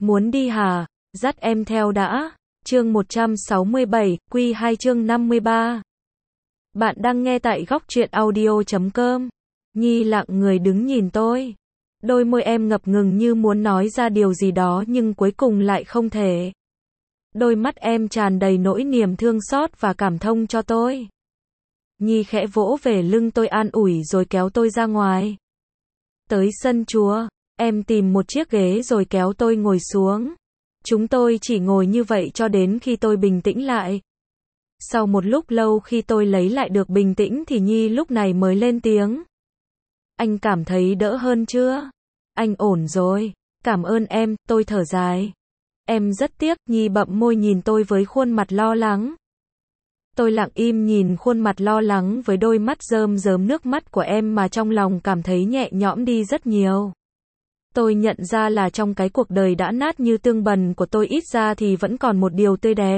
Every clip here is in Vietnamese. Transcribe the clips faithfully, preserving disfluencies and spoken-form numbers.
Muốn đi hả? Dắt em theo đã. Chương một trăm sáu mươi bảy, Quy hai chương năm mươi ba. Bạn đang nghe tại góc truyện audio chấm com. Nhi lặng người đứng nhìn tôi. Đôi môi em ngập ngừng như muốn nói ra điều gì đó nhưng cuối cùng lại không thể. Đôi mắt em tràn đầy nỗi niềm thương xót và cảm thông cho tôi. Nhi khẽ vỗ về lưng tôi an ủi rồi kéo tôi ra ngoài. Tới sân chùa, em tìm một chiếc ghế rồi kéo tôi ngồi xuống. Chúng tôi chỉ ngồi như vậy cho đến khi tôi bình tĩnh lại. Sau một lúc lâu khi tôi lấy lại được bình tĩnh thì Nhi lúc này mới lên tiếng. Anh cảm thấy đỡ hơn chưa? Anh ổn rồi. Cảm ơn em, tôi thở dài. Em rất tiếc, Nhi bậm môi nhìn tôi với khuôn mặt lo lắng. Tôi lặng im nhìn khuôn mặt lo lắng với đôi mắt rơm rớm nước mắt của em mà trong lòng cảm thấy nhẹ nhõm đi rất nhiều. Tôi nhận ra là trong cái cuộc đời đã nát như tương bần của tôi ít ra thì vẫn còn một điều tươi đẹp.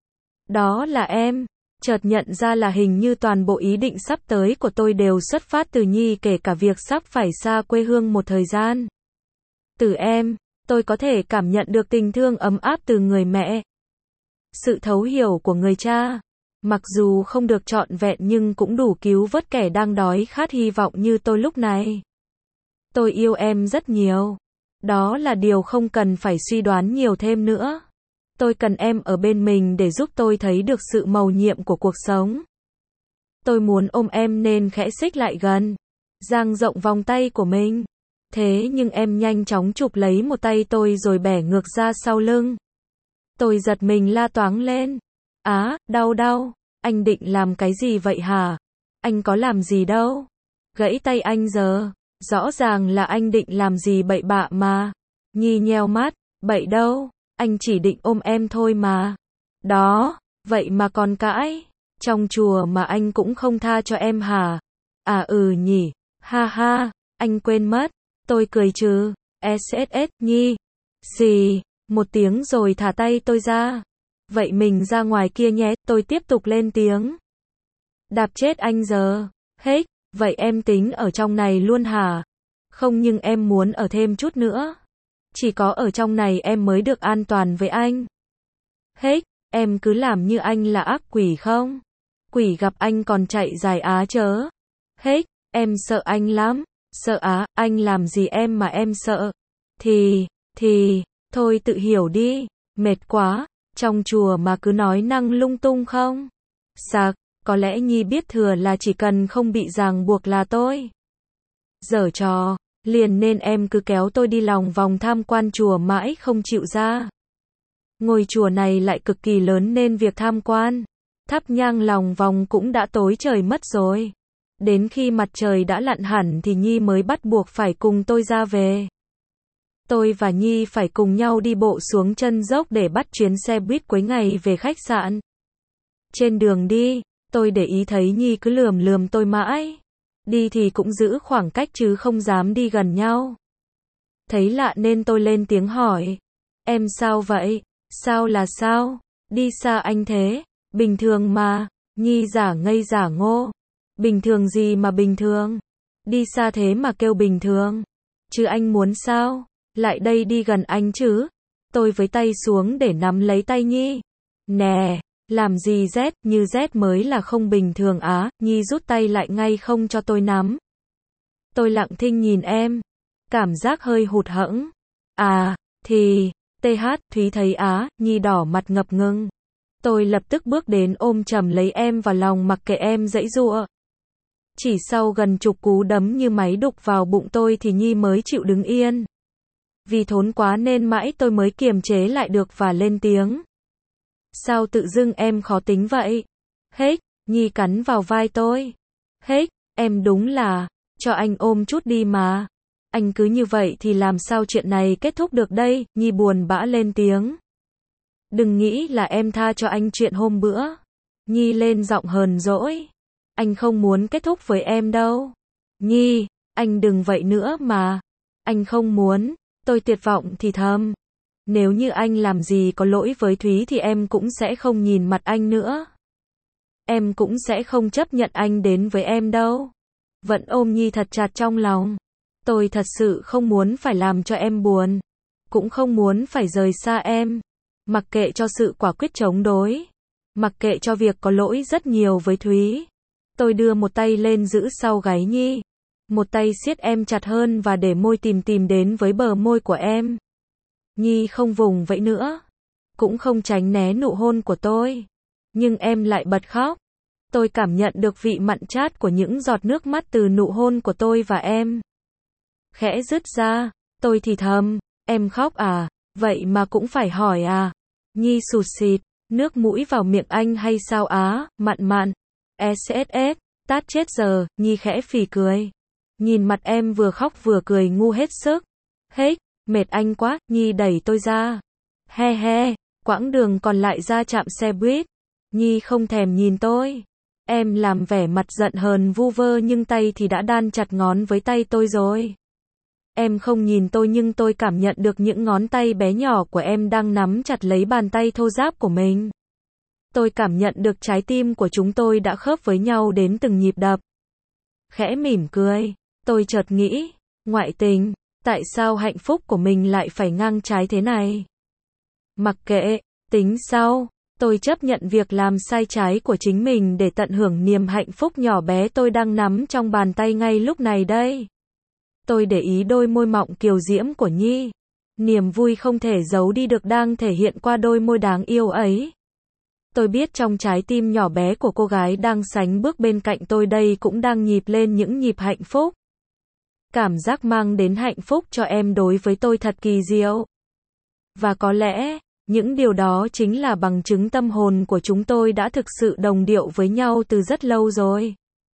Đó là em. Chợt nhận ra là hình như toàn bộ ý định sắp tới của tôi đều xuất phát từ Nhi, kể cả việc sắp phải xa quê hương một thời gian. Từ em, tôi có thể cảm nhận được tình thương ấm áp từ người mẹ. Sự thấu hiểu của người cha. Mặc dù không được trọn vẹn nhưng cũng đủ cứu vớt kẻ đang đói khát hy vọng như tôi lúc này. Tôi yêu em rất nhiều. Đó là điều không cần phải suy đoán nhiều thêm nữa. Tôi cần em ở bên mình để giúp tôi thấy được sự mầu nhiệm của cuộc sống. Tôi muốn ôm em nên khẽ xích lại gần, dang rộng vòng tay của mình. Thế nhưng em nhanh chóng chụp lấy một tay tôi rồi bẻ ngược ra sau lưng. Tôi giật mình la toáng lên. Á, đau đau, anh định làm cái gì vậy hả? Anh có làm gì đâu. Gãy tay anh giờ. Rõ ràng là anh định làm gì bậy bạ mà. Nhi nheo mắt, bậy đâu, anh chỉ định ôm em thôi mà. Đó, vậy mà còn cãi. Trong chùa mà anh cũng không tha cho em hả? À ừ nhỉ, ha ha, anh quên mất. Tôi cười trừ, ét ét ét Nhi. Gì, một tiếng rồi thả tay tôi ra. Vậy mình ra ngoài kia nhé, tôi tiếp tục lên tiếng. Đạp chết anh giờ, hết. Vậy em tính ở trong này luôn hả? Không, nhưng em muốn ở thêm chút nữa. Chỉ có ở trong này em mới được an toàn với anh. Hết, em cứ làm như anh là ác quỷ không? Quỷ gặp anh còn chạy dài á chớ. Hết, em sợ anh lắm. Sợ á, anh làm gì em mà em sợ? Thì, thì, thôi tự hiểu đi. Mệt quá, trong chùa mà cứ nói năng lung tung không? Sạc. Có lẽ Nhi biết thừa là chỉ cần không bị ràng buộc là tôi. Giở trò, liền nên em cứ kéo tôi đi lòng vòng tham quan chùa mãi không chịu ra. Ngôi chùa này lại cực kỳ lớn nên việc tham quan, thắp nhang lòng vòng cũng đã tối trời mất rồi. Đến khi mặt trời đã lặn hẳn thì Nhi mới bắt buộc phải cùng tôi ra về. Tôi và Nhi phải cùng nhau đi bộ xuống chân dốc để bắt chuyến xe buýt cuối ngày về khách sạn. Trên đường đi, tôi để ý thấy Nhi cứ lườm lườm tôi mãi. Đi thì cũng giữ khoảng cách chứ không dám đi gần nhau. Thấy lạ nên tôi lên tiếng hỏi. Em sao vậy? Sao là sao? Đi xa anh thế? Bình thường mà. Nhi giả ngây giả ngô. Bình thường gì mà bình thường? Đi xa thế mà kêu bình thường. Chứ anh muốn sao? Lại đây đi gần anh chứ? Tôi với tay xuống để nắm lấy tay Nhi. Nè. Làm gì Z, như Z mới là không bình thường á. Nhi rút tay lại ngay không cho tôi nắm. Tôi lặng thinh nhìn em. Cảm giác hơi hụt hẫng. À, thì, tê hát, Thúy thấy á. Nhi đỏ mặt ngập ngừng. Tôi lập tức bước đến ôm chầm lấy em vào lòng mặc kệ em giãy giụa. Chỉ sau gần chục cú đấm như máy đục vào bụng tôi thì Nhi mới chịu đứng yên. Vì thốn quá nên mãi tôi mới kiềm chế lại được và lên tiếng. Sao tự dưng em khó tính vậy? Hết, Nhi cắn vào vai tôi. Hết, em đúng là, cho anh ôm chút đi mà. Anh cứ như vậy thì làm sao chuyện này kết thúc được đây? Nhi buồn bã lên tiếng. Đừng nghĩ là em tha cho anh chuyện hôm bữa. Nhi lên giọng hờn dỗi. Anh không muốn kết thúc với em đâu. Nhi, anh đừng vậy nữa mà. Anh không muốn, tôi tuyệt vọng thì thầm. Nếu như anh làm gì có lỗi với Thúy thì em cũng sẽ không nhìn mặt anh nữa. Em cũng sẽ không chấp nhận anh đến với em đâu. Vẫn ôm Nhi thật chặt trong lòng. Tôi thật sự không muốn phải làm cho em buồn. cũng không muốn phải rời xa em. Mặc kệ cho sự quả quyết chống đối, mặc kệ cho việc có lỗi rất nhiều với Thúy. Tôi đưa một tay lên giữ sau gáy Nhi, một tay siết em chặt hơn và để môi tìm tìm đến với bờ môi của em. Nhi không vùng vẫy nữa, cũng không tránh né nụ hôn của tôi, nhưng em lại bật khóc. Tôi cảm nhận được vị mặn chát của những giọt nước mắt từ nụ hôn của tôi và em. Khẽ dứt ra, tôi thì thầm, em khóc à, vậy mà cũng phải hỏi à. Nhi sụt sịt, nước mũi vào miệng anh hay sao á, mặn mặn. ét ét ét, tát chết giờ, Nhi khẽ phì cười. Nhìn mặt em vừa khóc vừa cười ngu hết sức. Hết, mệt anh quá, Nhi đẩy tôi ra. He he, quãng đường còn lại ra trạm xe buýt. Nhi không thèm nhìn tôi. Em làm vẻ mặt giận hờn vu vơ nhưng tay thì đã đan chặt ngón với tay tôi rồi. Em không nhìn tôi nhưng tôi cảm nhận được những ngón tay bé nhỏ của em đang nắm chặt lấy bàn tay thô ráp của mình. Tôi cảm nhận được trái tim của chúng tôi đã khớp với nhau đến từng nhịp đập. Khẽ mỉm cười, tôi chợt nghĩ, ngoại tình, tại sao hạnh phúc của mình lại phải ngang trái thế này? Mặc kệ, tính sau, tôi chấp nhận việc làm sai trái của chính mình để tận hưởng niềm hạnh phúc nhỏ bé tôi đang nắm trong bàn tay ngay lúc này đây. Tôi để ý đôi môi mọng kiều diễm của Nhi. Niềm vui không thể giấu đi được đang thể hiện qua đôi môi đáng yêu ấy. Tôi biết trong trái tim nhỏ bé của cô gái đang sánh bước bên cạnh tôi đây cũng đang nhịp lên những nhịp hạnh phúc. Cảm giác mang đến hạnh phúc cho em đối với tôi thật kỳ diệu. Và có lẽ, những điều đó chính là bằng chứng tâm hồn của chúng tôi đã thực sự đồng điệu với nhau từ rất lâu rồi.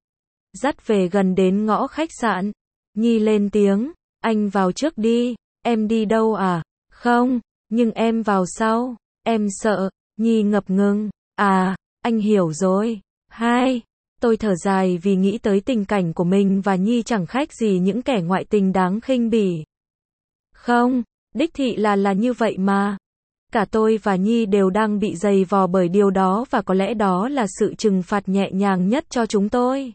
Dắt về gần đến ngõ khách sạn, Nhi lên tiếng, anh vào trước đi, em đi đâu à? Không, nhưng em vào sau, em sợ. Nhi ngập ngừng, à, anh hiểu rồi. Hai, tôi thở dài vì nghĩ tới tình cảnh của mình và Nhi chẳng khác gì những kẻ ngoại tình đáng khinh bỉ. Không, đích thị là là như vậy mà. Cả tôi và Nhi đều đang bị giày vò bởi điều đó và có lẽ đó là sự trừng phạt nhẹ nhàng nhất cho chúng tôi.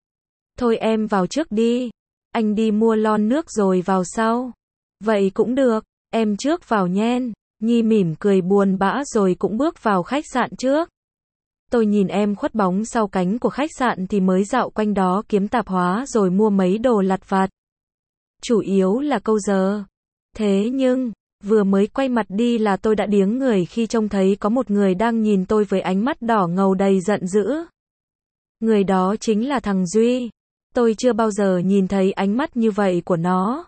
Thôi em vào trước đi, anh đi mua lon nước rồi vào sau. Vậy cũng được, em trước vào nhen. Nhi mỉm cười buồn bã rồi cũng bước vào khách sạn trước. Tôi nhìn em khuất bóng sau cánh của khách sạn thì mới dạo quanh đó kiếm tạp hóa rồi mua mấy đồ lặt vặt. Chủ yếu là câu giờ. Thế nhưng, vừa mới quay mặt đi là tôi đã điếng người khi trông thấy có một người đang nhìn tôi với ánh mắt đỏ ngầu đầy giận dữ. Người đó chính là thằng Duy. Tôi chưa bao giờ nhìn thấy ánh mắt như vậy của nó.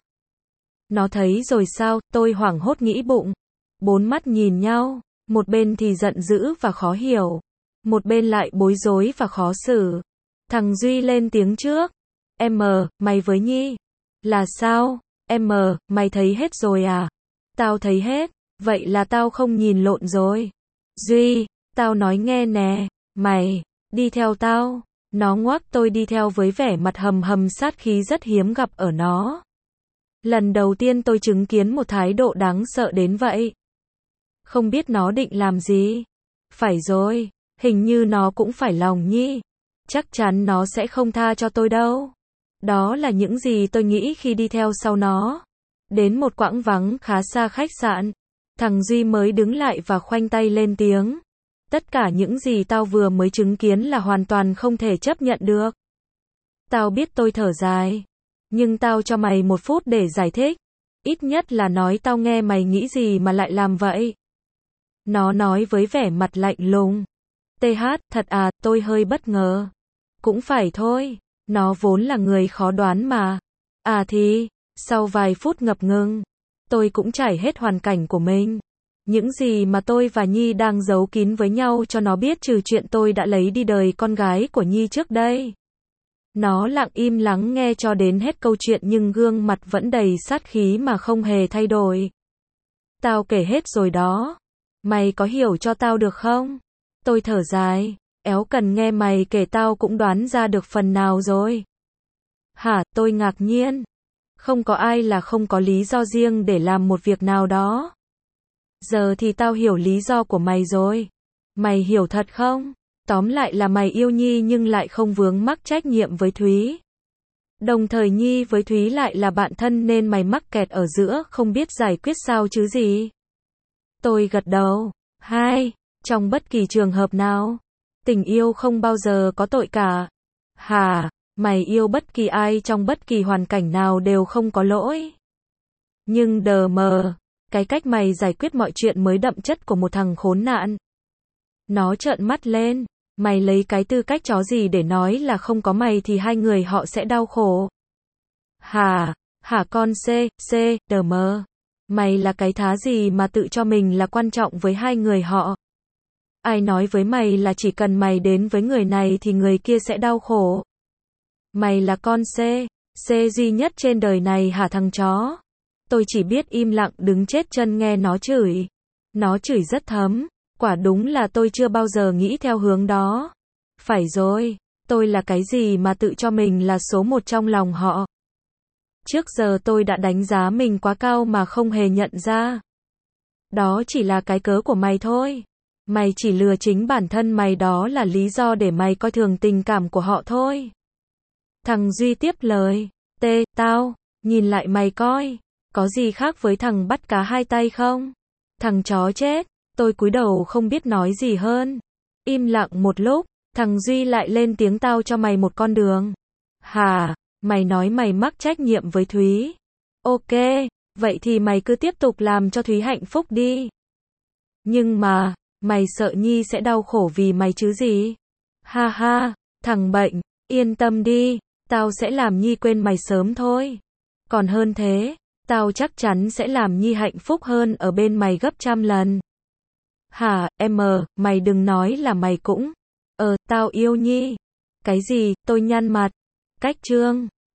Nó thấy rồi sao, tôi hoảng hốt nghĩ bụng. Bốn mắt nhìn nhau, một bên thì giận dữ và khó hiểu, một bên lại bối rối và khó xử. Thằng Duy lên tiếng trước. Em mờ, mày với Nhi. Là sao? Em mờ, mày thấy hết rồi à? Tao thấy hết, vậy là tao không nhìn lộn rồi. Duy, tao nói nghe nè, mày, đi theo tao. Nó ngoắc tôi đi theo với vẻ mặt hầm hầm sát khí rất hiếm gặp ở nó. Lần đầu tiên tôi chứng kiến một thái độ đáng sợ đến vậy. Không biết nó định làm gì. Phải rồi, hình như nó cũng phải lòng Nhi. Chắc chắn nó sẽ không tha cho tôi đâu. Đó là những gì tôi nghĩ khi đi theo sau nó. Đến một quãng vắng khá xa khách sạn, thằng Duy mới đứng lại và khoanh tay lên tiếng. Tất cả những gì tao vừa mới chứng kiến là hoàn toàn không thể chấp nhận được. Tao biết, tôi thở dài. Nhưng tao cho mày một phút để giải thích. Ít nhất là nói tao nghe mày nghĩ gì mà lại làm vậy. Nó nói với vẻ mặt lạnh lùng. tê hát, thật à, tôi hơi bất ngờ. Cũng phải thôi, nó vốn là người khó đoán mà. À thì, sau vài phút ngập ngừng, tôi cũng trải hết hoàn cảnh của mình. Những gì mà tôi và Nhi đang giấu kín với nhau cho nó biết trừ chuyện tôi đã lấy đi đời con gái của Nhi trước đây. Nó lặng im lắng nghe cho đến hết câu chuyện nhưng gương mặt vẫn đầy sát khí mà không hề thay đổi. Tao kể hết rồi đó. Mày có hiểu cho tao được không? Tôi thở dài. Éo cần nghe mày kể tao cũng đoán ra được phần nào rồi. Hả, tôi ngạc nhiên. Không có ai là không có lý do riêng để làm một việc nào đó. Giờ thì tao hiểu lý do của mày rồi. Mày hiểu thật không? Tóm lại là mày yêu Nhi nhưng lại không vướng mắc trách nhiệm với Thúy. Đồng thời Nhi với Thúy lại là bạn thân nên mày mắc kẹt ở giữa, không biết giải quyết sao chứ gì. Tôi gật đầu. Hai, trong bất kỳ trường hợp nào, tình yêu không bao giờ có tội cả. Hả, mày yêu bất kỳ ai trong bất kỳ hoàn cảnh nào đều không có lỗi. Nhưng đờ mờ, cái cách mày giải quyết mọi chuyện mới đậm chất của một thằng khốn nạn. Nó trợn mắt lên. Mày lấy cái tư cách chó gì để nói là không có mày thì hai người họ sẽ đau khổ. Hả, hả con C, C, đờ mờ. Mày là cái thá gì mà tự cho mình là quan trọng với hai người họ. Ai nói với mày là chỉ cần mày đến với người này thì người kia sẽ đau khổ. Mày là con C, C duy nhất trên đời này hả thằng chó. Tôi chỉ biết im lặng đứng chết chân nghe nó chửi. Nó chửi rất thấm. Quả đúng là tôi chưa bao giờ nghĩ theo hướng đó. Phải rồi, tôi là cái gì mà tự cho mình là số một trong lòng họ. Trước giờ tôi đã đánh giá mình quá cao mà không hề nhận ra. Đó chỉ là cái cớ của mày thôi. Mày chỉ lừa chính bản thân mày, đó là lý do để mày coi thường tình cảm của họ thôi. Thằng Duy tiếp lời. T, tao, nhìn lại mày coi. Có gì khác với thằng bắt cá hai tay không? Thằng chó chết. Tôi cúi đầu không biết nói gì hơn. Im lặng một lúc, thằng Duy lại lên tiếng, tao cho mày một con đường. Hả, mày nói mày mắc trách nhiệm với Thúy. Ok, vậy thì mày cứ tiếp tục làm cho Thúy hạnh phúc đi. Nhưng mà, mày sợ Nhi sẽ đau khổ vì mày chứ gì? Ha ha, thằng bệnh, yên tâm đi, tao sẽ làm Nhi quên mày sớm thôi. Còn hơn thế, tao chắc chắn sẽ làm Nhi hạnh phúc hơn ở bên mày gấp trăm lần. Hả, em, mày đừng nói là mày cũng. Ờ, tao yêu Nhi. Cái gì, tôi nhăn mặt. Cách trương.